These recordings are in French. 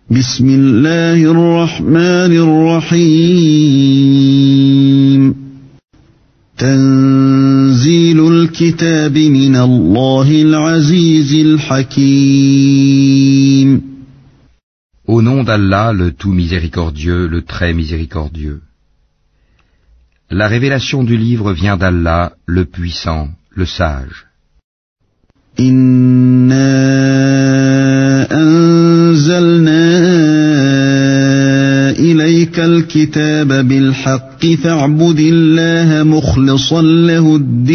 بسم الله الرحمن الرحيم تنزيل الكتاب من الله العزيز الحكيم Au nom d'Allah, le tout miséricordieux, le très miséricordieux. La révélation du livre vient d'Allah, le puissant, le sage. إنا أنزلنا إليك الكتاب بالحق فاعبد الله مخلصا له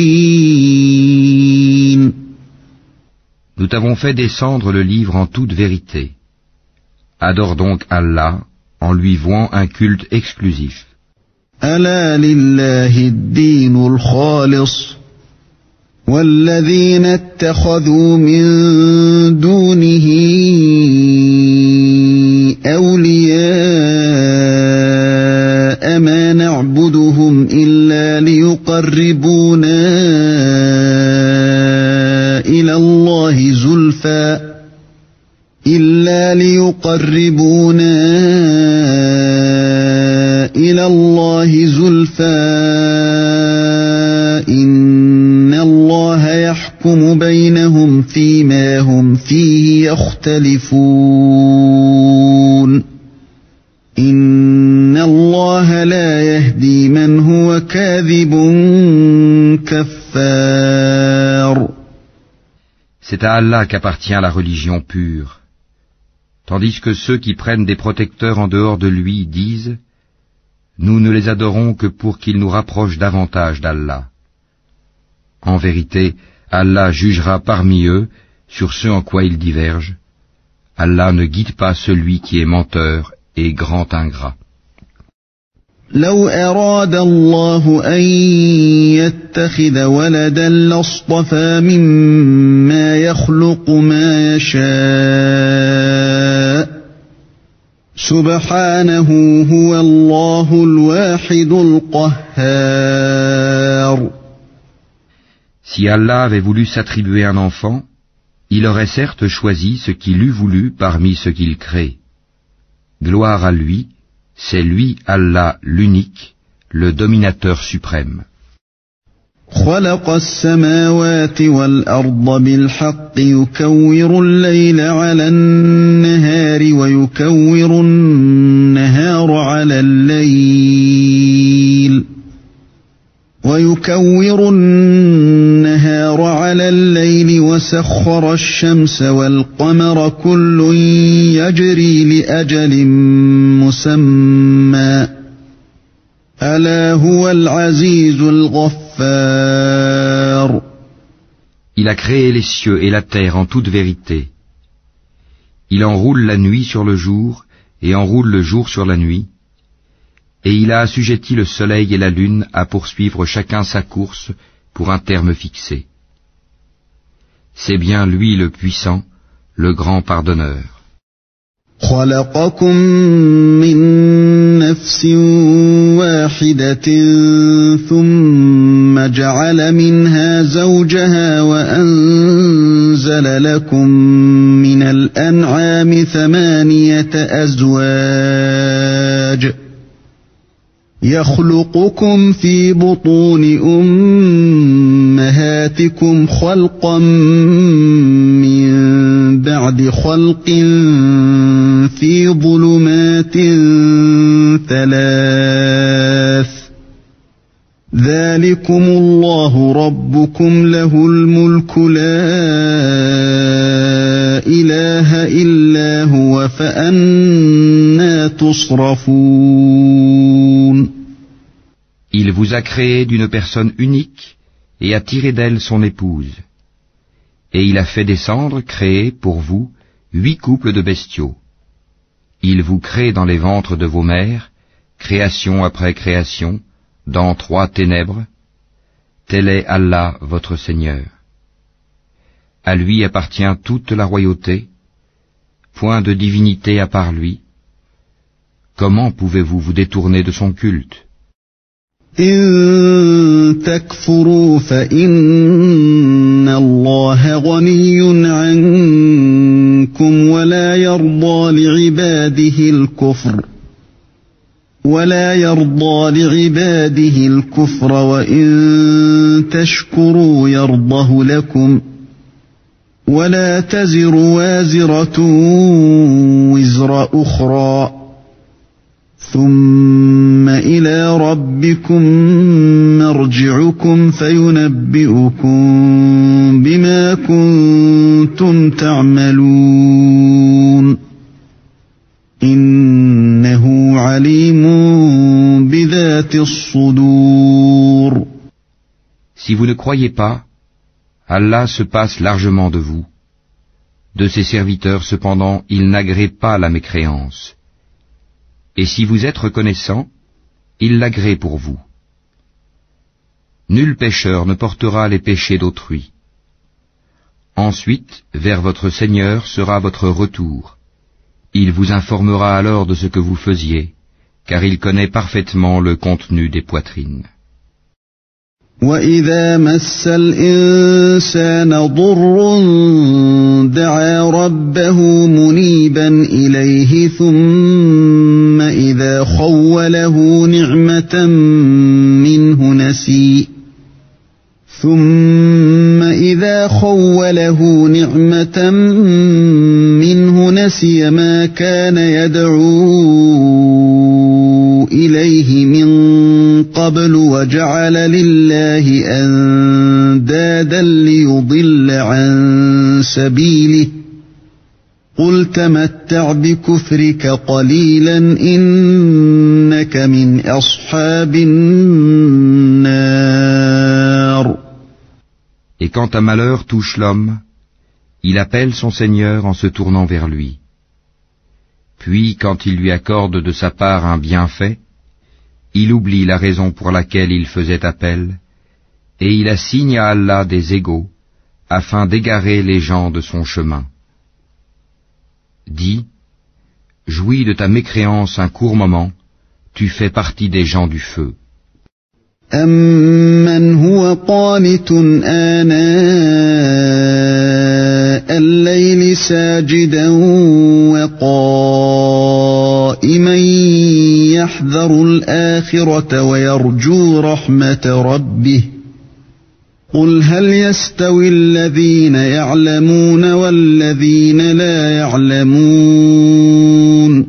الدين. Nous t'avons fait descendre le livre en toute vérité. Adore donc Allah en lui vouant un culte exclusif. ألا لله الدين الخالص والذين اتخذوا من دونه أولياء ما نعبدهم إلا ليقربونا إلى الله زلفى إن الله يحكم بينهم فيما هم فيه يختلفون إن الله لا يهدي من هو كاذب كفار. C'est à Allah qu'appartient la religion pure, tandis que ceux qui prennent des protecteurs en dehors de lui disent « Nous ne les adorons que pour qu'ils nous rapprochent davantage d'Allah ». En vérité, Allah jugera parmi eux sur ce en quoi ils divergent. Allah ne guide pas celui qui est menteur et grand ingrat. لو أراد الله أن يتخذ ولدا لاصطفى مما يخلق ما يشاء سبحانه هو الله الواحد القهار. Si Allah avait voulu s'attribuer un enfant, il aurait certes choisi ce qu'il eût voulu parmi ce qu'il crée. Gloire à lui, c'est lui, Allah, l'unique, le dominateur suprême. خلق السماوات والأرض بالحق يكور الليل على النهار ويكور النهار على الليل وسخر الشمس والقمر كل يجري لأجل مسمى ألا هو العزيز الغفار. Il a créé les cieux et la terre en toute vérité. Il enroule la nuit sur le jour et enroule le jour sur la nuit. Et il a assujetti le soleil et la lune à poursuivre chacun sa course pour un terme fixé. C'est bien lui le puissant, le grand pardonneur. خلقكم من نفس واحدة ثم جعل منها زوجها وأنزل لكم من الأنعام 8 أزواج يخلقكم في بطون أمهاتكم خلقا من بعد خلق في ظلمات 3 ذلكم الله ربكم له الملك لا إله إلا هو فأنى تصرفون. Il vous a créé d'une personne unique et a tiré d'elle son épouse. Et il a fait descendre, créer pour vous, 8 couples de bestiaux. Il vous crée dans les ventres de vos mères, création après création, dans 3 ténèbres. Tel est Allah, votre Seigneur. À lui appartient toute la royauté, point de divinité à part lui. Comment pouvez-vous vous détourner de son culte? إن تكفروا فإن الله غني عنكم ولا ولا يرضى لعباده الكفر وإن تشكروا يرضه لكم ولا تزر وازرة وزر أخرى ثم إلى ربكم مرجعكم فينبئكم بما كنتم تعملون إنه عليم بذات الصدور. Si vous ne croyez pas, Allah se passe largement de vous. De ses serviteurs, cependant, il n'agrée pas la mécréance. Et si vous êtes reconnaissant, il l'agrée pour vous. Nul pécheur ne portera les péchés d'autrui. Ensuite, vers votre Seigneur sera votre retour. Il vous informera alors de ce que vous faisiez, car il connaît parfaitement le contenu des poitrines. وَإِذَا مَسَّ الْإِنسَانَ ضُرٌّ دَعَا رَبَّهُ مُنِيبًا إِلَيْهِ ثُمَّ إِذَا خَوَّلَهُ نِعْمَةً مِّنْهُ نَسِيَ مَا كَانَ يَدْعُو إِلَيْهِ مِنْ قَبْلُ وَجَعَلَ لِلَّهِ أَنْدَادًا لِيُضِلَّ عَنْ سَبِيلِهِ قُلْ تَمَتَّعْ بِكُفْرِكَ قَلِيلًا إِنَّكَ مِنْ أَصْحَابِ النَّارِ. Et quand un malheur touche l'homme, il appelle son Seigneur en se tournant vers lui. Puis, quand il lui accorde de sa part un bienfait, il oublie la raison pour laquelle il faisait appel, et il assigne à Allah des égaux, afin d'égarer les gens de son chemin. Dis, jouis de ta mécréance un court moment, tu fais partie des gens du feu. أَمَّنْ هُوَ قَانِتٌ آنَاءَ اللَّيْلِ سَاجِدًا وَقَائِمًا يَحْذَرُ الْآخِرَةَ وَيَرْجُو رَحْمَةَ رَبِّهِ قُلْ هَلْ يَسْتَوِي الَّذِينَ يَعْلَمُونَ وَالَّذِينَ لَا يَعْلَمُونَ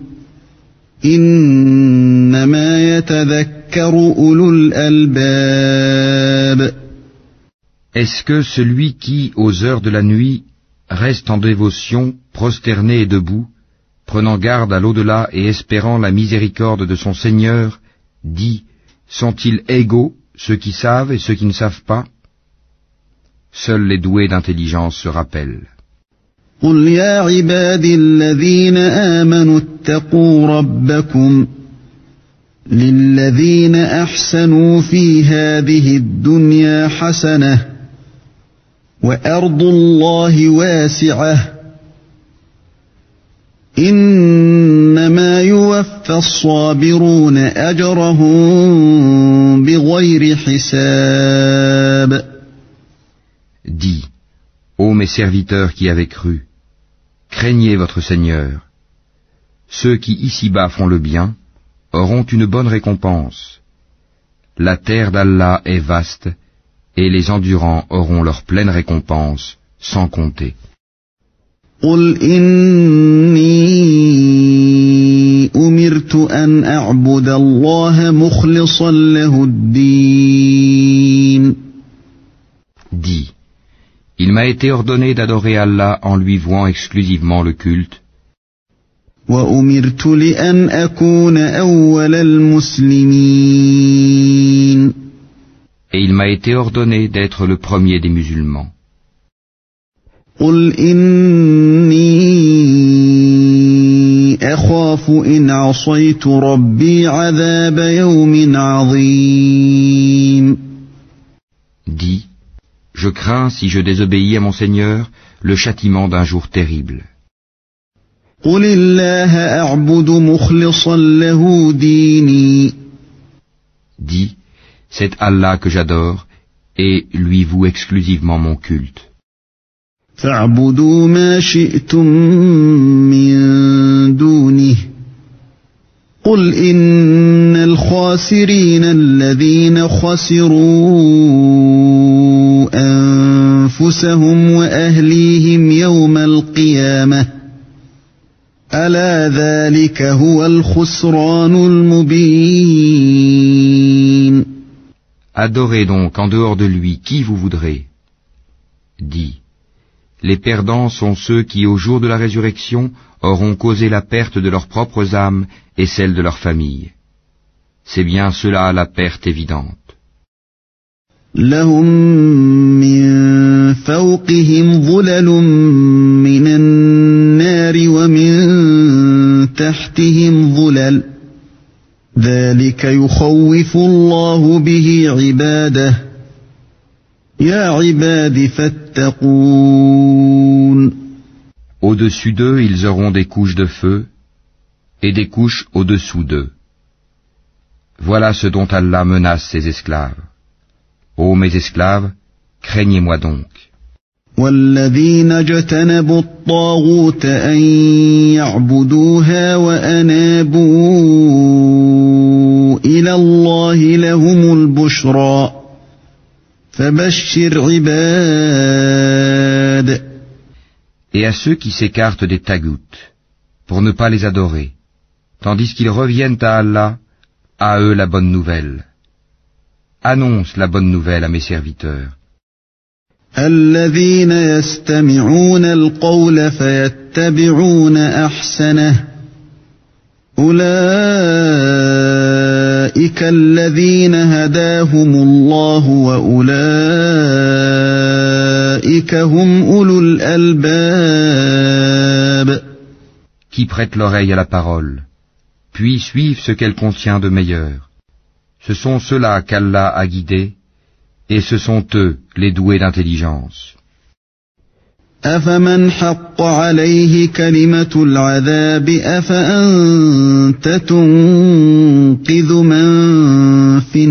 إِنَّمَا يَتَذَكَّرُ أُولُو الْأَلْبَابِ. Est-ce que celui qui, aux heures de la nuit, reste en dévotion, prosterné et debout, prenant garde à l'au-delà et espérant la miséricorde de son Seigneur, dit, sont-ils égaux, ceux qui savent et ceux qui ne savent pas? Seuls les doués d'intelligence se rappellent. قُلْ يَا عِبَادِي الَّذِينَ آمَنُوا اتَّقُوا رَبَّكُمْ لِلَّذِينَ أَحْسَنُوا فِي هَذِهِ الدُّنْيَا حَسَنَةٌ وَأَرْضُ اللَّهِ وَاسِعَةٌ إِنَّمَا يُوَفَّى الصَّابِرُونَ أَجْرَهُم بِغَيْرِ حِسَابٍ. Dis, ô mes serviteurs qui avez cru, craignez votre Seigneur. Ceux qui ici-bas font le bien auront une bonne récompense. La terre d'Allah est vaste, et les endurants auront leur pleine récompense, sans compter. قُلْ إِنِّي أُمِرْتُ أَنْ أَعْبُدَ اللَّهَ مُخْلِصًا لَهُ الدِّينَ. Dis, il m'a été ordonné d'adorer Allah en lui vouant exclusivement le culte. وَأُمِرْتُ لِأَنْ أَكُونَ أَوَّلَ الْمُسْلِمِينَ. Et il m'a été ordonné d'être le premier des musulmans. قُلْ إِنِّي أَخَافُ إِنْ عَصَيْتُ رَبِّي عَذَابَ يَوْمٍ عَظِيمٍ. Dis, je crains, si je désobéis à mon Seigneur, le châtiment d'un jour terrible. قُلِ اللَّهَ أَعْبُدُ مُخْلِصًا لَهُ دِينِي. Dis, c'est Allah que j'adore, et lui voue exclusivement mon culte. فاعبدوا ما شئتم من دونه قل إن الخاسرين الذين خسروا أنفسهم وأهليهم يوم القيامة ألا ذلك هو الخسران المبين. Adorez donc en dehors de lui qui vous voudrez. Dis, les perdants sont ceux qui au jour de la résurrection auront causé la perte de leurs propres âmes et celle de leur famille. C'est bien cela la perte évidente. لهم من فوقهم ظلل من النار ومن تحتهم ظلل ذلك يخوف الله به عباده يا عباد فاتقون. Au-dessus d'eux, ils auront des couches de feu et des couches au-dessous d'eux. Voilà ce dont Allah menace ses esclaves. Ô mes esclaves, craignez-moi donc. والذين اجتنبوا الطاغوت أن يعبدوها وأنابوا إلى الله لهم البشرى فبشر عباد. Et à ceux qui s'écartent des taghouts, pour ne pas les adorer, tandis qu'ils reviennent à Allah, à eux la bonne nouvelle. Annonce la bonne nouvelle à mes serviteurs. الذين يستمعون القول فيتبعون أحسنه أولئك الذين هداهم الله وأولئك هم أولو الألباب. Qui prêtent l'oreille à la parole, puis suivent ce qu'elle contient de meilleur. Ce sont ceux-là qu'Allah a guidés, et ce sont eux les doués d'intelligence. أفمن حق عليه كلمة العذاب أفأنت تنقذ من في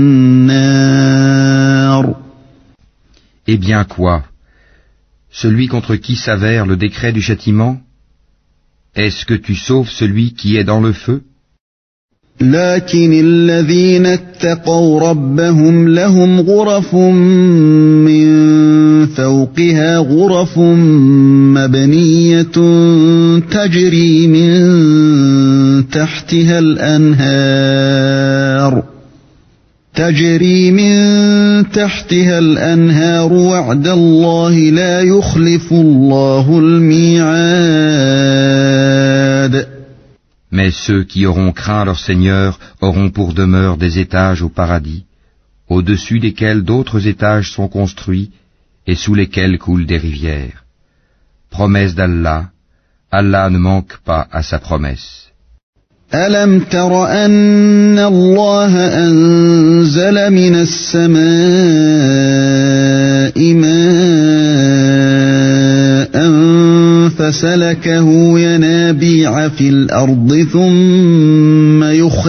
النار. Eh bien quoi? Celui contre qui s'avère le décret du châtiment? Est-ce que tu sauves celui qui est dans le feu? لكن الذين اتقوا ربهم لهم غرف من فوقها غرف مبنية تجري من تحتها الأنهار وعد الله لا يخلف الله الميعاد. Mais ceux qui auront craint leur Seigneur auront pour demeure des étages au paradis, au-dessus desquels d'autres étages sont construits et sous lesquels coulent des rivières. Promesse d'Allah, Allah ne manque pas à sa promesse. ألم تر أن الله أنزل من السماء ماء فسلكه ينابيع في الأرض ثم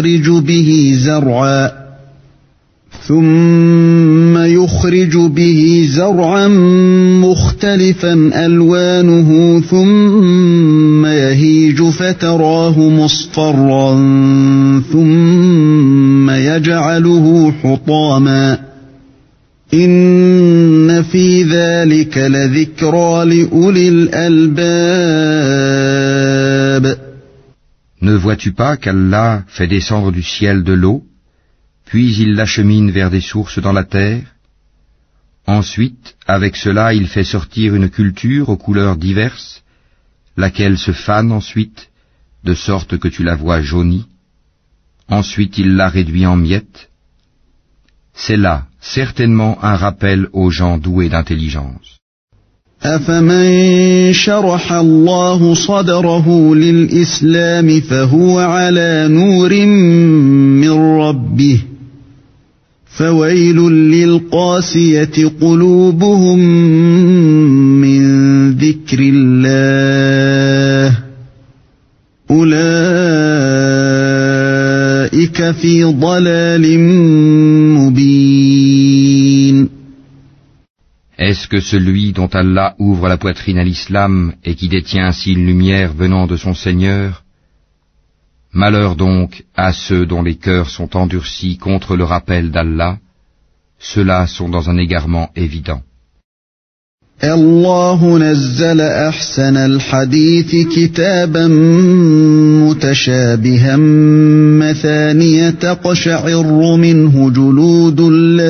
يخرج به زرعا مختلفا ألوانه ثم يهيج فتراه مصفرا ثم يجعله حطاما إن في ذلك لذكرى لأولي الألباب. Ne vois-tu pas qu'Allah fait descendre du ciel de l'eau, puis il l'achemine vers des sources dans la terre? Ensuite, avec cela, il fait sortir une culture aux couleurs diverses, laquelle se fane ensuite, de sorte que tu la vois jaunie. Ensuite, il la réduit en miettes. C'est là, certainement, un rappel aux gens doués d'intelligence. أفمن شرح الله صدره للإسلام فهو على نور من ربه فويل للقاسية قلوبهم من ذكر الله أولئك في ضلال مبين. Est-ce que celui dont Allah ouvre la poitrine à l'islam et qui détient ainsi une lumière venant de son Seigneur? Malheur donc à ceux dont les cœurs sont endurcis contre le rappel d'Allah, ceux-là sont dans un égarement évident. الله نزل أحسن الحديث كتابا متشابها مثانية تقشعر منه جلود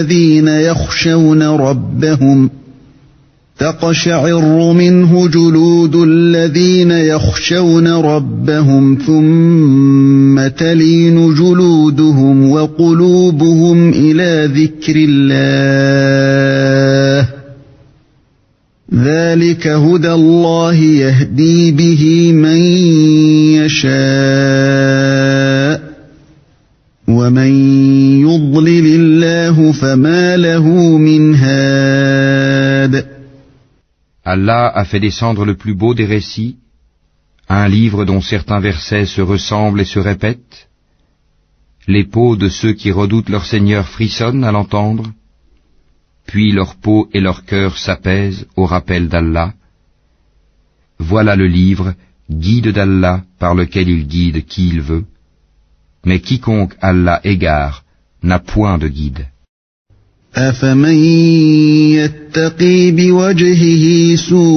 الذين يخشون ربهم ثم تلين جلودهم وقلوبهم إلى ذكر الله ذلك هدى الله يهدي به من يشاء ومن يضلل الله فما له من هاد. Allah a fait descendre le plus beau des récits, un livre dont certains versets se ressemblent et se répètent. Les peaux de ceux qui redoutent leur Seigneur frissonnent à l'entendre, puis leur peau et leur cœur s'apaisent au rappel d'Allah. Voilà le livre, guide d'Allah, par lequel il guide qui il veut, mais quiconque Allah égare n'a point de guide. أفمن يتقي بوجهه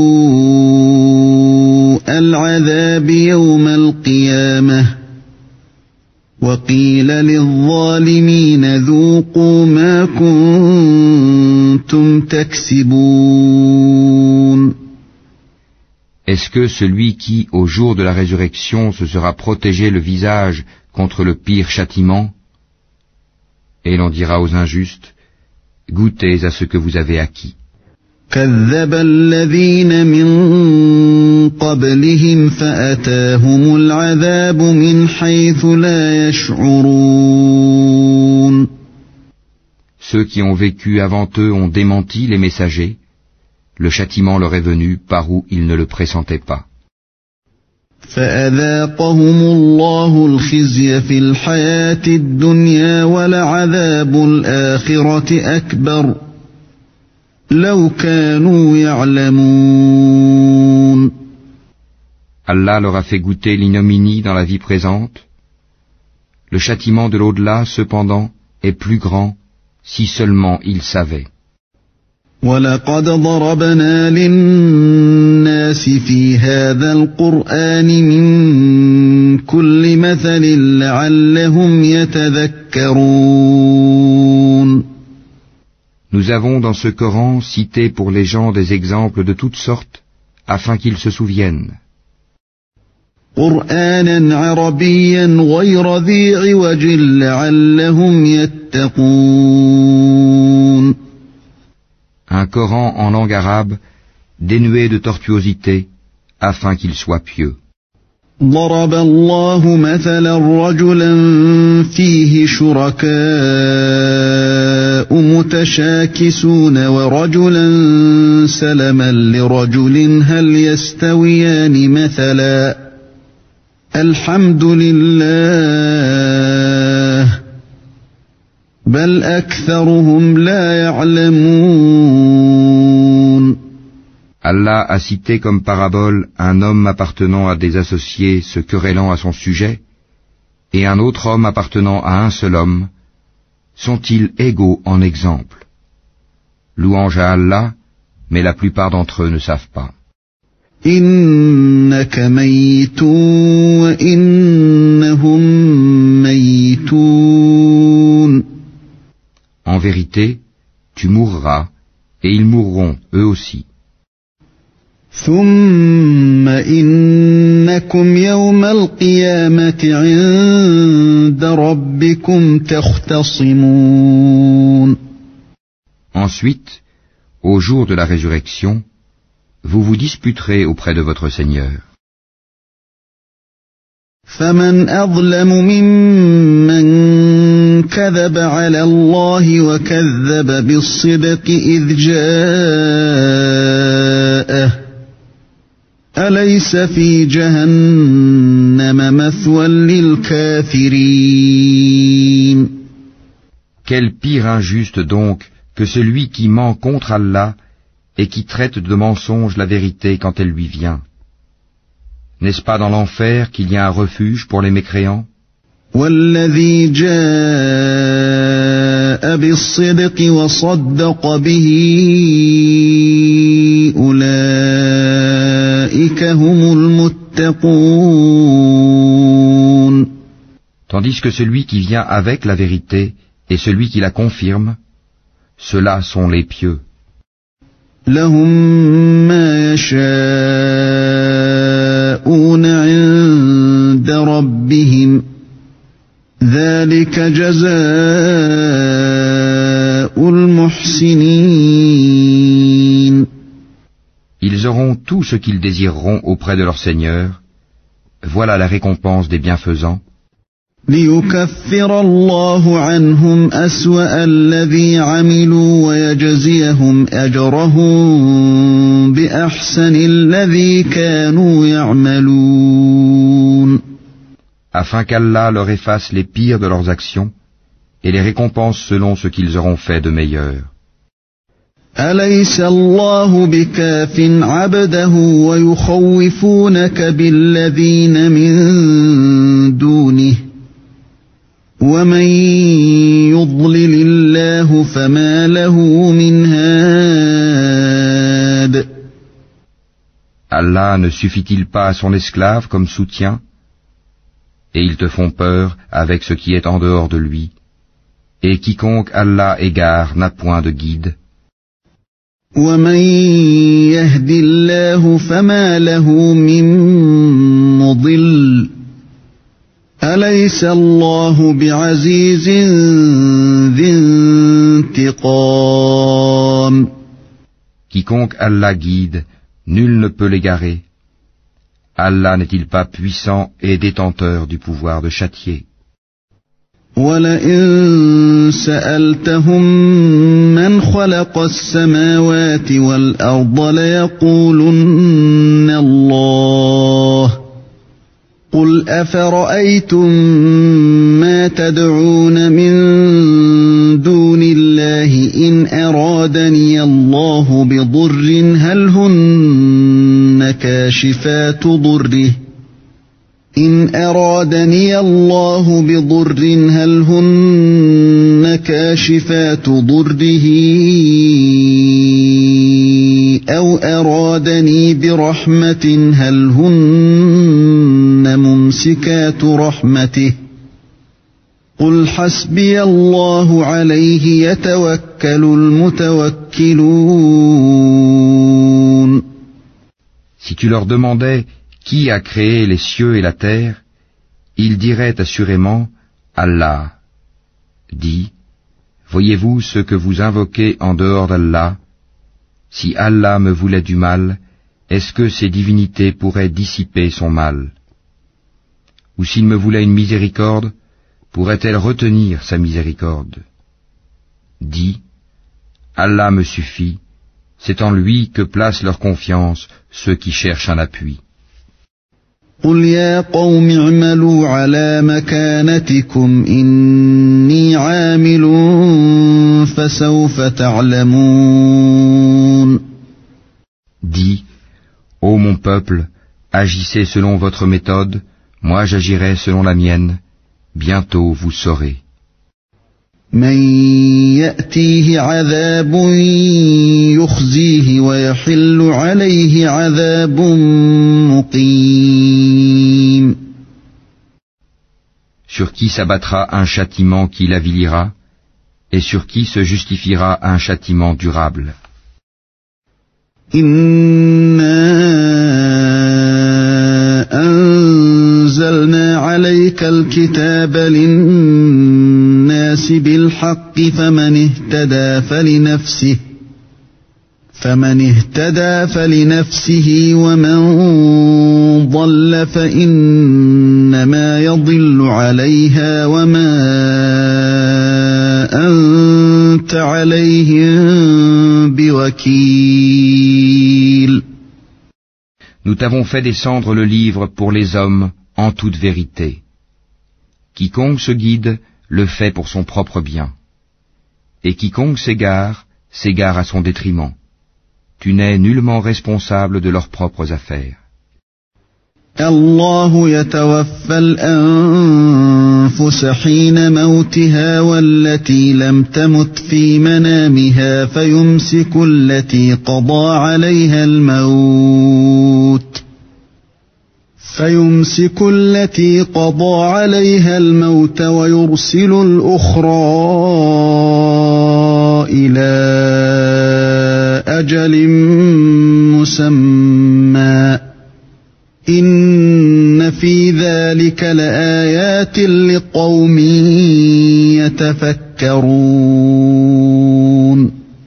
سوء العذاب يوم القيامة وقيل للظالمين ذوقوا ما كنتم تكسبون. Est-ce que celui qui, au jour de la résurrection, se sera protégé le visage contre le pire châtiment? Et l'on dira aux injustes, goûtez à ce que vous avez acquis. كذب الذين من قبلهم فأتاهم العذاب من حيث لا يشعرون. Ceux qui ont vécu avant eux ont démenti les messagers. Le châtiment leur est venu par où ils ne le pressentaient pas. فأذاقهم الله الخزي في الحياة الدنيا ولعذاب الآخرة أكبر لو كانوا يعلمون. Allah leur a fait goûter l'ignominie dans la vie présente. Le châtiment de l'au-delà, cependant, est plus grand si seulement ils savaient. وَلَقَدْ ضَرَبْنَا لِلنَّاسِ فِي هَذَا الْقُرْآنِ مِنْ كُلِّ مَثَلٍ لَعَلَّهُمْ يَتَذَكَّرُونَ. Nous avons dans ce Coran cité pour les gens des exemples de toutes sortes, afin qu'ils se souviennent. قُرْآنًا عَرَبِيًّا غَيْرَ ذِي عِوَجٍ لَعَلَّهُمْ يَتَّقُونَ. Un Coran en langue arabe, dénué de tortuosité, afin qu'il soit pieux. ضرب الله مثلا رجلا فيه شركاء متشاكسون ورجلا سلما لرجل هل يستويان مثلا الحمد لله بل أكثرهم لا يعلمون. Allah a cité comme parabole un homme appartenant à des associés se querellant à son sujet, et un autre homme appartenant à un seul homme. Sont-ils égaux en exemple? Louange à Allah, mais la plupart d'entre eux ne savent pas. إنك ميت وإنهم ميتون. En vérité, tu mourras, et ils mourront eux aussi. ثم إنكم يوم القيامة عند ربكم تختصمون. Ensuite, au jour de la résurrection, vous vous disputerez auprès de votre Seigneur. فمن أظلم ممن كذب على الله وكذب بالصدق إذ جاءه أليس في جهنم مثوى للكافرين. Quel pire injuste donc que celui qui ment contre Allah et qui traite de mensonge la vérité quand elle lui vient. N'est-ce pas dans l'enfer qu'il y a un refuge pour les mécréants? والذي جاء بالصدق وصدق به أولئك هم المتقون. Tandis que celui qui vient avec la vérité et celui qui la confirme, ceux-là sont les pieux. لهم ما يشاءون عند ربهم ذلك جزاء المحسنين. Ils auront tout ce qu'ils désireront auprès de leur Seigneur. Voilà la récompense des bienfaisants. ليكفر الله عنهم أسوأ الذي عملوا ويجزيهم أجرهم بأحسن الذي كانوا يعملون. Afin qu'Allah leur efface les pires de leurs actions et les récompense selon ce qu'ils auront fait de meilleur. أليس الله بكاف عبده ويخوفونك بالذين من دونه ومن يضلل الله فما له من هاد. Allah ne suffit-il pas à son esclave comme soutien? Et ils te font peur avec ce qui est en dehors de lui. Et quiconque Allah égare n'a point de guide. ومن يهد الله فما له من مضل أليس الله بعزيز ذي انتقام. Quiconque Allah guide, nul ne peut l'égarer. Allah n'est-il pas puissant et détenteur du pouvoir de châtier? وَلَئِن سَأَلْتَهُم مَّنْ خَلَقَ السَّمَاوَاتِ وَالْأَرْضَ لَيَقُولُنَّ اللَّهُ قُلْ أَفَرَأَيْتُم مَّا تَدْعُونَ مِن دُونِ اللَّهِ إِنْ أَرَادَنِيَ اللَّهُ بِضُرٍّ هَلْ هُنَّ كَاشِفَاتُ ضُرِّهِ إن أرادني الله بضر هل هن كاشفات ضره أو أرادني برحمة هل هن ممسكات رحمته قل حسبي الله عليه يتوكل المتوكلون. Si tu leur demandais qui a créé les cieux et la terre, ils diraient assurément Allah. Dis, voyez-vous ce que vous invoquez en dehors d'Allah? Si Allah me voulait du mal, est-ce que ces divinités pourraient dissiper son mal? Ou s'il me voulait une miséricorde, pourrait-elle retenir sa miséricorde? Dis, Allah me suffit, c'est en lui que placent leur confiance ceux qui cherchent un appui. قل يا قوم اعملوا على مكانتكم إني عامل فسوف تعلمون. Dis, ô mon peuple, agissez selon votre méthode, moi j'agirai selon la mienne, bientôt vous saurez. من يأتيه عذاب يخزيه ويحل عليه عذاب مقيم. Sur qui s'abattra un châtiment qui l'avilira, et sur qui se justifiera un châtiment durable. أنزلنا عليك الكتاب للناس بالحق فمن اهتدى فلنفسه ومن ضل فإنما يضل عليها وما أنت عليهم بوكيل. Nous t'avons fait descendre le livre pour les hommes en toute vérité. Quiconque se guide le fait pour son propre bien. Et quiconque s'égare, s'égare à son détriment. tu n'es nullement responsable de leurs propres affaires. الله يتوفى الأنفس حين موتها والتي لم تمت في منامها فيمسك التي قضى عليها الموت ويرسل الأخرى إلى أجل مسمى إن في ذلك لآيات لقوم يتفكرون.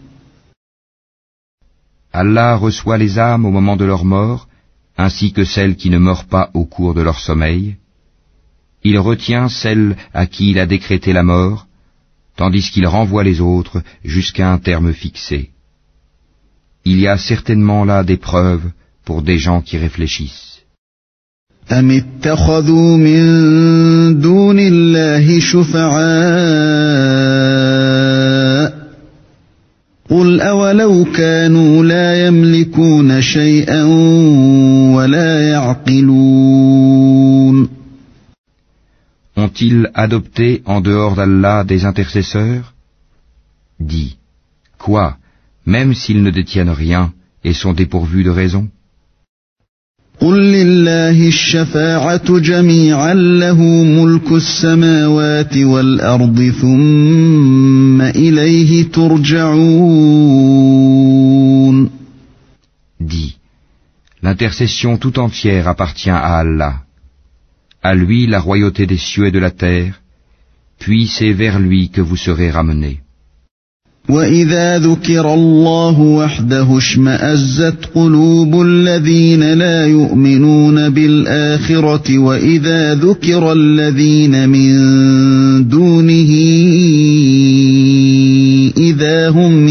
Allah reçoit les âmes au moment de leur mort, ainsi que celles qui ne meurent pas au cours de leur sommeil. Il retient celles à qui il a décrété la mort, tandis qu'il renvoie les autres jusqu'à un terme fixé. Il y a certainement là des preuves pour des gens qui réfléchissent. أم اتخذوا من دون الله شفعاء قل أولو كانوا لا يملكون شيئا ولا يعقلون. Ont-ils adopté en dehors d'Allah des intercesseurs? Dis, quoi, même s'ils ne détiennent rien et sont dépourvus de raison? قل لله الشفاعة جميعا له ملك السماوات والأرض ثم إليه ترجعون. Dis, l'intercession tout entière appartient à Allah. À lui la royauté des cieux et de la terre, puis c'est vers lui que vous serez ramenés. وَإِذَا ذُكِرَ اللَّهُ وَحْدَهُ اشْمَأَزَّتْ قُلُوبُ الَّذِينَ لَا يُؤْمِنُونَ بِالْآخِرَةِ وَإِذَا ذُكِرَ الَّذِينَ مِن دُونِهِ إِذَا هُمْ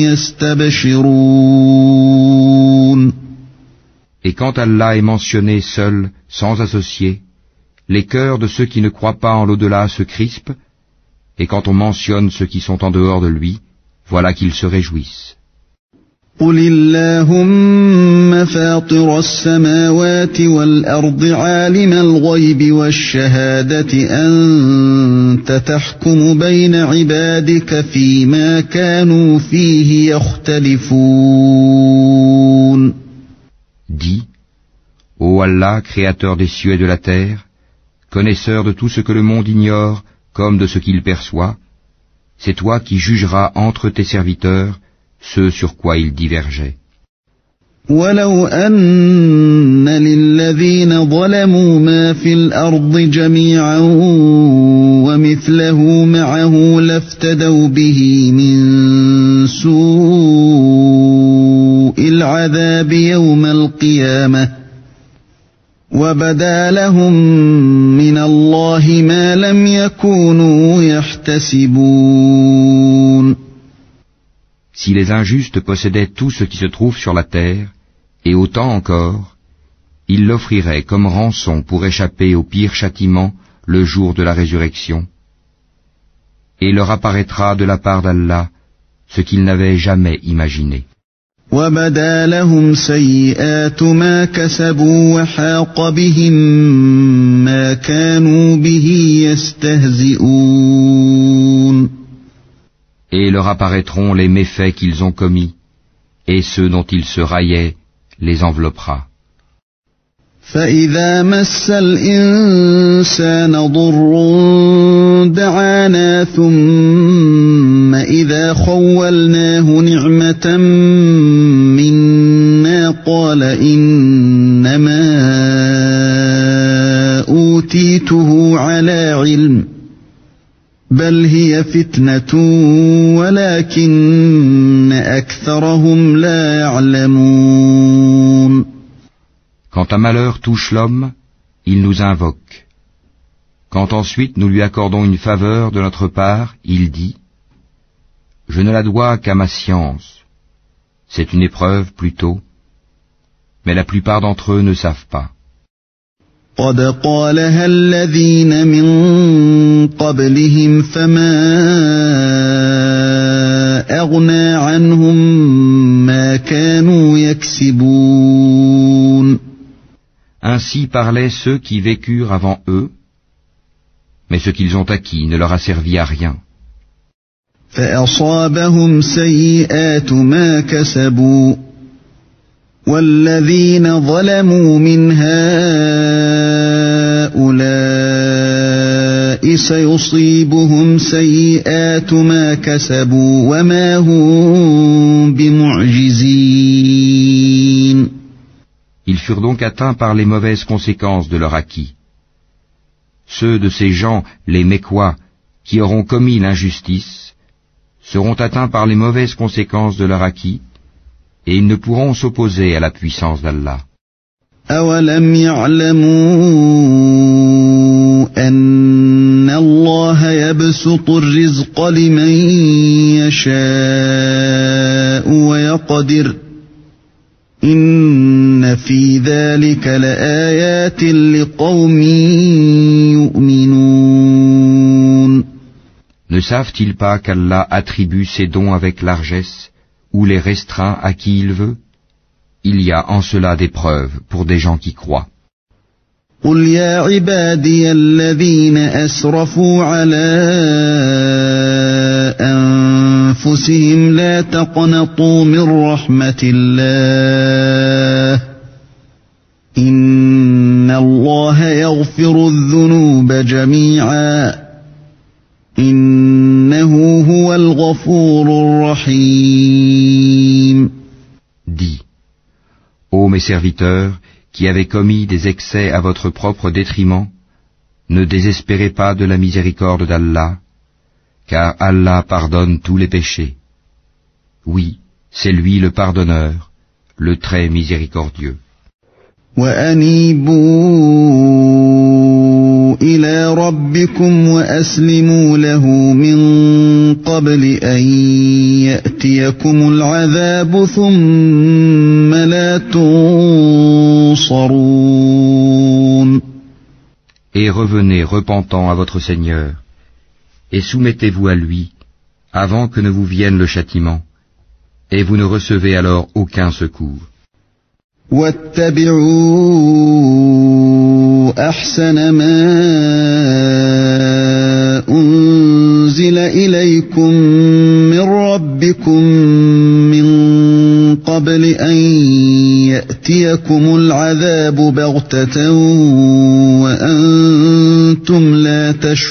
يَسْتَبْشِرُونَ. Et quand Allah est mentionné seul, sans associé, les cœurs de ceux qui ne croient pas en l'au-delà se crispent, et quand on mentionne ceux qui sont en dehors de lui, voilà qu'ils se réjouissent. قُلِ اللَّهُمَّ فَاطِرَ السَّمَاوَاتِ وَالْأَرْضِ عَالِمَ الْغَيْبِ وَالشَّهَادَةِ أَنْتَ تَحْكُمُ بَيْنَ عِبَادِكَ فِيمَا كَانُوا فِيهِ يَخْتَلِفُونَ. Dis, ô Allah, créateur des cieux et de la terre, connaisseur de tout ce que le monde ignore comme de ce qu'il perçoit, c'est toi qui jugeras entre tes serviteurs ce sur quoi ils divergeaient. وَلَوْ أَنَّ لِلَّذِينَ ظَلَمُوا مَا فِي الْأَرْضِ جَمِيعًا وَمِثْلَهُ مَعَهُ لَافْتَدَوْا بِهِ مِنْ سُوءِ الْعَذَابِ يَوْمَ الْقِيَامَةِ وَبَدَا لَهُم مِّنَ اللَّهِ مَا لَمْ يَكُونُوا يَحْتَسِبُونَ. Si les injustes possédaient tout ce qui se trouve sur la terre, et autant encore, ils l'offriraient comme rançon pour échapper au pire châtiment le jour de la résurrection. Et leur apparaîtra de la part d'Allah ce qu'ils n'avaient jamais imaginé. وَبَدَا لَهُمْ سَيِّئَاتُ مَا كَسَبُوا وَحَاقَ بِهِم مَّا كَانُوا بِهِ يَسْتَهْزِئُونَ. Et leur apparaîtront les méfaits qu'ils ont commis, et ceux dont ils se raillaient les enveloppera. فَإِذَا مَسَّ الْإِنسَانَ ضُرٌّ دَعَانَا ثُمَّ إِذَا خَوَّلْنَاهُ نِعْمَةً مِنَّا قَالَ إِنَّمَا أُوتِيتُهُ عَلَى عِلْمٍ بَلْ هِيَ فِتْنَةٌ وَلَكِنَّ أَكْثَرَهُمْ لَا يَعْلَمُونَ. Quand un malheur touche l'homme, il nous invoque. Quand ensuite nous lui accordons une faveur de notre part, il dit « Je ne la dois qu'à ma science. C'est une épreuve plutôt. » Mais la plupart d'entre eux ne savent pas. قَدْ قَالَهَا الَّذِينَ مِن قَبْلِهِمْ فَمَا أَغْنَى عَنْهُمْ مَا كَانُوا Ainsi parlaient ceux qui vécurent avant eux, mais ce qu'ils ont acquis ne leur a servi à rien. فأصابهم سيئات ما كسبوا والذين ظلموا من هؤلاء سيصيبهم سيئات ما كسبوا وما هم بمعجزين. Ils furent donc atteints par les mauvaises conséquences de leur acquis. Ceux de ces gens, les Mécois, qui auront commis l'injustice, seront atteints par les mauvaises conséquences de leur acquis, et ils ne pourront s'opposer à la puissance d'Allah. أَوَلَمْ يَعْلَمُوا أَنَّ اللَّهَ يَبْسُطُ الرِّزْقَ لِمَن يَشَاءُ وَيَقْدِرُ إِنَّ فِي ذَلِكَ لَآيَاتٍ لِقَوْمٍ يُؤْمِنُونَ. Ne savent-ils pas qu'Allah attribue ses dons avec largesse ou les restreint à qui il veut? Il y a en cela des preuves pour des gens qui croient. قُلْ يَا عِبَادِيَ الَّذِينَ أَسْرَفُوا عَلَىٰ أَنفُسِهِمْ لَا تَقْنَطُوا مِن رَّحْمَةِ اللَّهِ إِنَّ اللَّهَ يَغْفِرُ الذُّنُوبَ جَمِيعًا إِنَّهُ هُوَ الْغَفُورُ الرَّحِيمُ. Dis, ô mes serviteurs, qui avez commis des excès à votre propre détriment, ne désespérez pas de la miséricorde d'Allah, car Allah pardonne tous les péchés. Oui, c'est lui le pardonneur, le très miséricordieux. وَأَنِيبُوا إِلَى رَبِّكُمْ وَأَسْلِمُوا لَهُ مِن قَبْلِ أَن يَأْتِيَكُمُ الْعَذَابُ ثُمَّ لَا تُنصَرُونَ. Et revenez repentant à votre Seigneur, et soumettez-vous à lui, avant que ne vous vienne le châtiment, et vous ne recevez alors aucun secours. وَاتَّبِعُوا أَحْسَنَ مَا أُنزِلَ إِلَيْكُم مِّن رَّبِّكُم مِّن قَبْلِ أَن يَأْتِيَكُمُ الْعَذَابُ بَغْتَةً وَأَنتُمْ لَا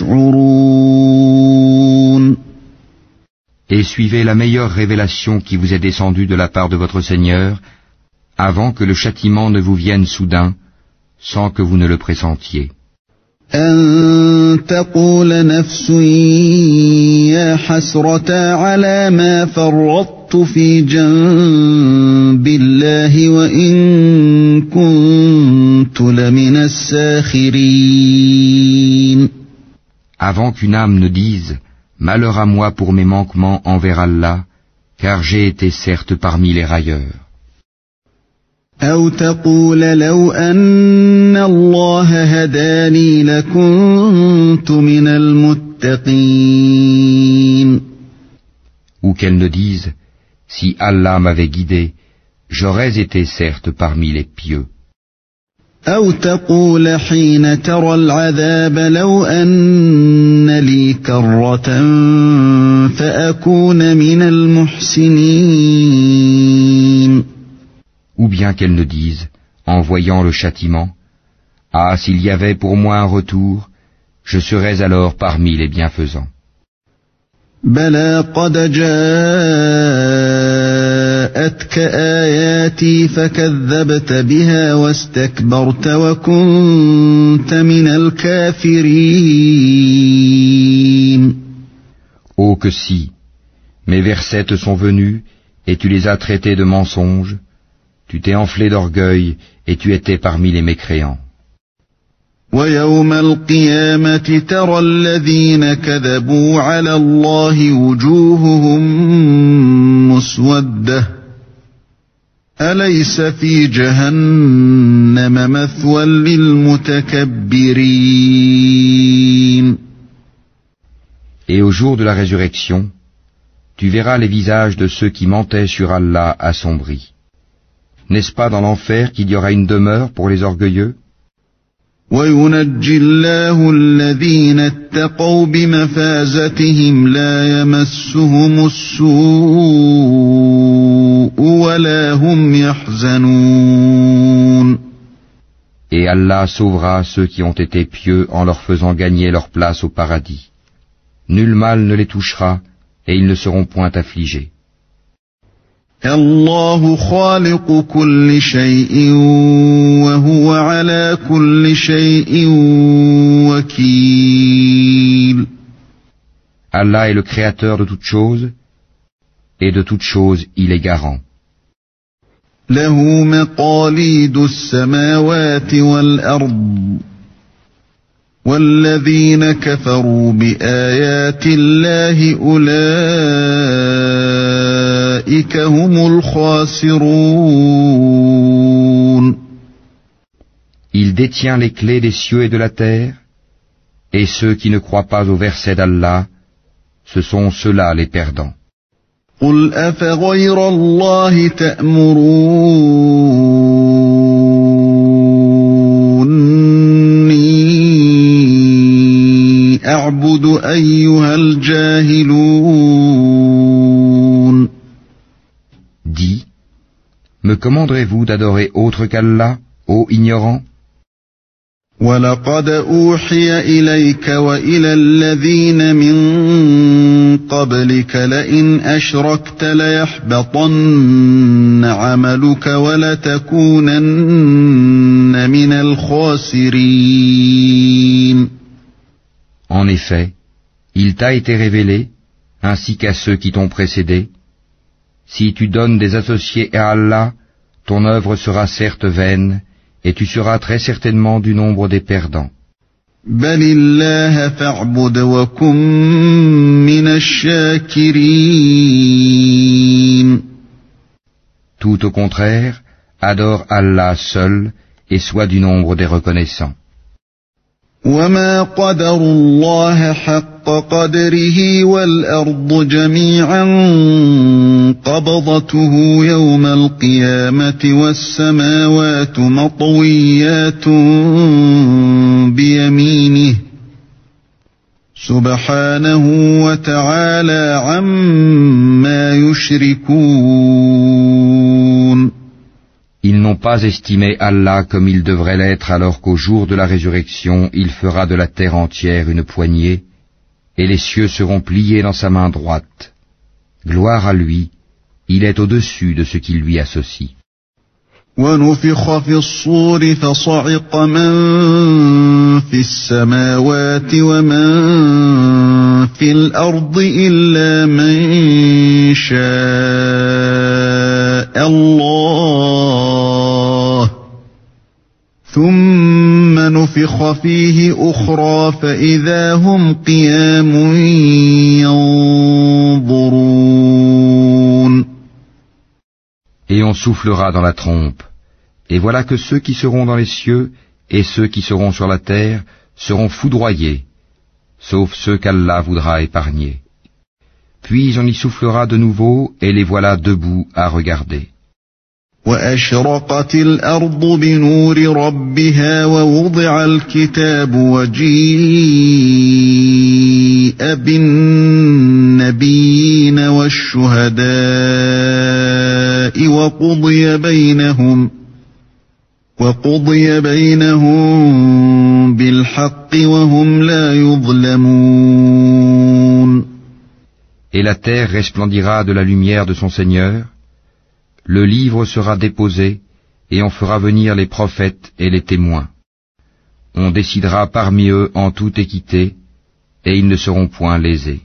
تَشْعُرُونَ. Et suivez la meilleure révélation qui vous est descendue de la part de votre Seigneur, avant que le châtiment ne vous vienne soudain, sans que vous ne le pressentiez. أَن تَقُولَ نَفْسٌ يَا حَسْرَتَا عَلَى مَا فَرَّطتُ فِي جَنبِ اللَّهِ وَإِن كُنتُ لَمِنَ السَّاخِرِينَ. Avant qu'une âme ne dise « Malheur à moi pour mes manquements envers Allah, car j'ai été certes parmi les railleurs. » أَوْ تَقُولَ لَوْ أَنَّ اللَّهَ هَدَانِي لَكُنتُ مِنَ الْمُتَّقِينَ. Ou qu'elle ne dise « Si Allah m'avait guidé, j'aurais été certes parmi les pieux. » أَوْ تَقُولَ حِينَ تَرَى الْعَذَابَ لَوْ أَنَّ لِي كَرَّةً فَأَكُونَ مِنَ الْمُحْسِنِينَ. Ou bien qu'elle ne dise, en voyant le châtiment, « Ah, s'il y avait pour moi un retour, je serais alors parmi les bienfaisants. » بَلَى قَدْ جَاءَتْكَ آيَاتِي فَكَذَّبْتَ بِهَا وَاسْتَكْبَرْتَ وَكُنْتَ مِنَ الْكَافِرِينَ. Oh que si, mes versets te sont venus, et tu les as traités de mensonges, tu t'es enflé d'orgueil, et tu étais parmi les mécréants. وَيَوْمَ الْقِيَامَةِ تَرَى الَّذِينَ كَذَبُوا عَلَى اللَّهِ وُجُوهُهُم مُّسْوَدَّةٌ أَلَيْسَ فِي جَهَنَّمَ مَثْوًى لِّلْمُتَكَبِّرِينَ. Et au jour de la résurrection, tu verras les visages de ceux qui mentaient sur Allah assombris. N'est-ce pas dans l'enfer qu'il y aura une demeure pour les orgueilleux? وينجي الله الذين اتقوا بمفازتهم لا يمسهم السوء ولا هم يحزنون. Et Allah sauvera ceux qui ont été pieux en leur faisant gagner leur place au paradis. Nul mal ne les touchera et ils ne seront point affligés. الله خالق كل شيء وهو على كل شيء وكيل. Allah est le créateur de toutes choses, et de toutes choses il est garant. له مقاليد السماوات والأرض والذين كفروا بآيات الله أولئك هم الخاسرون. Il détient les clés des cieux et de la terre, et ceux qui ne croient pas au verset d'Allah, ce sont ceux-là les perdants. قل أفغير الله تأمروني أعبد أيها الجاهلون. Dis, me commanderez-vous d'adorer autre qu'Allah, ô ignorants? وَلَقَدْ أُوحِيَ إِلَيْكَ وَإِلَى الَّذِينَ مِن قَبْلِكَ لَئِنْ أَشْرَكْتَ لَيَحْبَطَنَّ عَمَلُكَ وَلَتَكُونَنَّ مِنَ الْخَاسِرِينَ. En effet, il t'a été révélé, ainsi qu'à ceux qui t'ont précédé, si tu donnes des associés à Allah, ton œuvre sera certes vaine, et tu seras très certainement du nombre des perdants. بَلِ اللَّهَ فَاعْبُدْ وَكُن مِّنَ الشَّاكِرِينَ. Tout au contraire, adore Allah seul, et sois du nombre des reconnaissants. وَمَا قَدَرُوا اللَّهَ حَقَّ قَدْرِهِ وَالْأَرْضُ جَمِيعًا قَبْضَتُهُ يَوْمَ الْقِيَامَةِ وَالسَّمَاوَاتُ مَطْوِيَّاتٌ بِيَمِينِهِ سُبْحَانَهُ وَتَعَالَى عَمَّا يُشْرِكُونَ. Ils n'ont pas estimé Allah comme il devrait l'être alors qu'au jour de la résurrection, il fera de la terre entière une poignée, et les cieux seront pliés dans sa main droite. Gloire à lui, il est au-dessus de ce qui lui associe. وَنُفِخَ فِي الصُّورِ فَصَعِقَ مَن فِي السَّمَاوَاتِ وَمَن فِي الْأَرْضِ إِلَّا مَن شَاءَ اللَّهُ ثُمَّ نُفِخَ فِيهِ أُخْرَى فَإِذَا هُمْ قِيَامٌ يَنظُرُونَ. Et on soufflera dans la trompe, et voilà que ceux qui seront dans les cieux et ceux qui seront sur la terre seront foudroyés, sauf ceux qu'Allah voudra épargner. Puis on y soufflera de nouveau, et les voilà debout à regarder. وَأَشْرَقَتِ الْأَرْضُ بِنُورِ رَبِّهَا وَوُضِعَ الْكِتَابُ وَجِيءَ بِالنَّبِيِّينَ وَالشُّهَدَاءِ وَقُضِيَ بَيْنَهُم بِالْحَقِّ وَهُمْ لَا يُظْلَمُونَ. Et la terre resplendira de la lumière de son Seigneur, le livre sera déposé, et on fera venir les prophètes et les témoins. On décidera parmi eux en toute équité, et ils ne seront point lésés.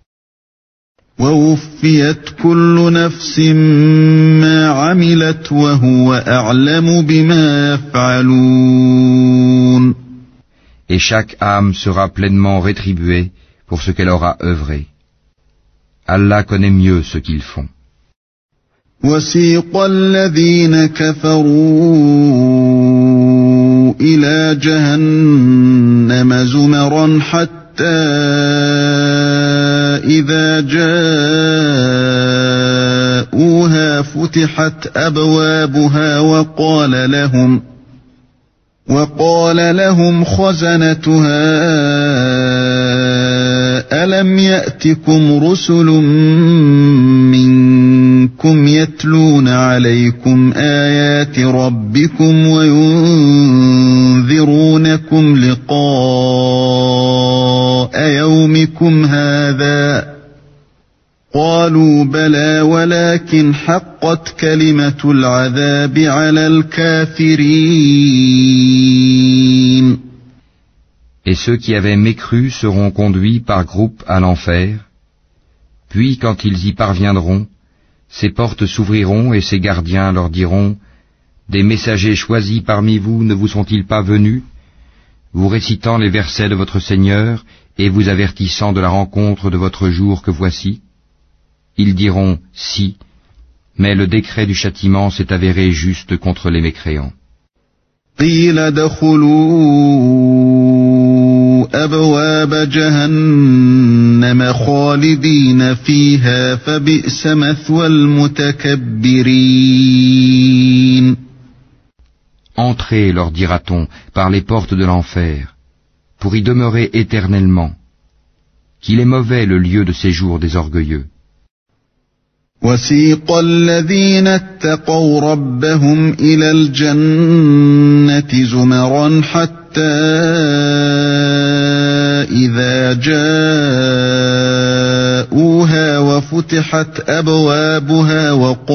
وَوُفِّيَتْ كُلُّ نَفْسٍ مَّا عَمِلَتْ وَهُوَ أَعْلَمُ بِمَا يَفْعَلُونَ. Et chaque âme sera pleinement rétribuée pour ce qu'elle aura œuvré. Allah connaît mieux ce qu'ils font. وَسِيقَ الَّذِينَ كَفَرُوا إِلَى جَهَنَّمَ زُمَرًا حَتَّى إِذَا جَاءُوهَا فُتِحَتْ أَبْوَابُهَا وقال لهم خزنتها ألم يأتكم رسل منكم يتلون عليكم آيات ربكم وينذرونكم لقاء يومكم هذا قالوا بلى ولكن حقت كلمة العذاب على الكافرين. Et ceux qui avaient mécru seront conduits par groupes à l'enfer, puis quand ils y parviendront, ces portes s'ouvriront et ces gardiens leur diront, des messagers choisis parmi vous ne vous sont-ils pas venus, vous récitant les versets de votre Seigneur et vous avertissant de la rencontre de votre jour que voici? Ils diront, si, mais le décret du châtiment s'est avéré juste contre les mécréants. أبواب جهنم خالدين فيها فبئس مثوى المتكبرين. Entrez, leur dira-t-on, par les portes de l'enfer, pour y demeurer éternellement. Qu'il est mauvais le lieu de séjour des orgueilleux. وسيق الذين اتقوا ربهم إلى الجنة زمرا حتى إذا جاءوها وفتحت أبوابها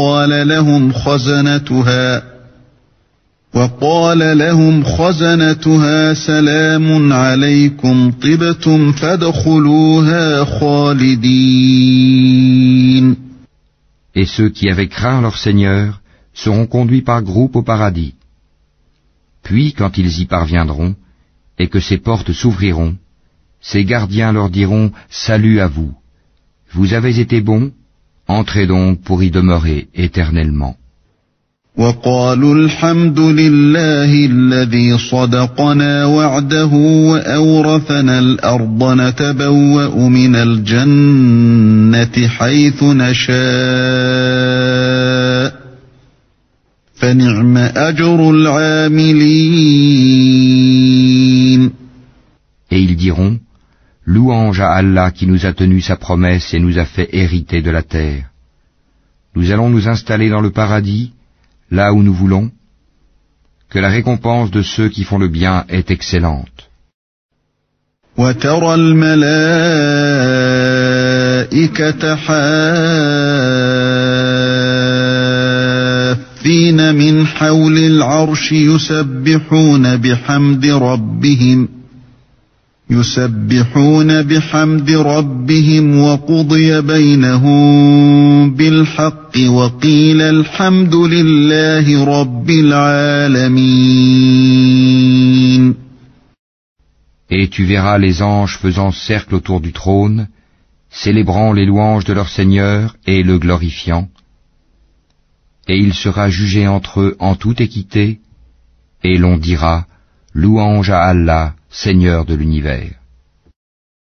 وقال لهم خزنتها سلام عليكم طبتم فادخلوها خالدين. Et ceux qui avaient craint leur Seigneur seront conduits par groupes au paradis. Puis, quand ils y parviendront, et que ces portes s'ouvriront, ces gardiens leur diront « Salut à vous ! Vous avez été bons, entrez donc pour y demeurer éternellement. » وقالوا الحمد لله الذي صدقنا وعده وأورثنا الأرض نتبوأ من الجنة حيث نشاء فنعم أجر العاملين. Et ils diront, louange à Allah qui nous a tenu sa promesse et nous a fait hériter de la terre. Nous allons nous installer dans le paradis, là où nous voulons, que la récompense de ceux qui font le bien est excellente. وترى الملائكة حافين من حول العرش يسبحون بحمد ربهم وقضي بينهم بالحق وقيل الحمد لله رب العالمين. Et tu verras les anges faisant cercle autour du trône, célébrant les louanges de leur Seigneur et le glorifiant, et il sera jugé entre eux en toute équité, et l'on dira, louange à Allah, Seigneur de l'univers.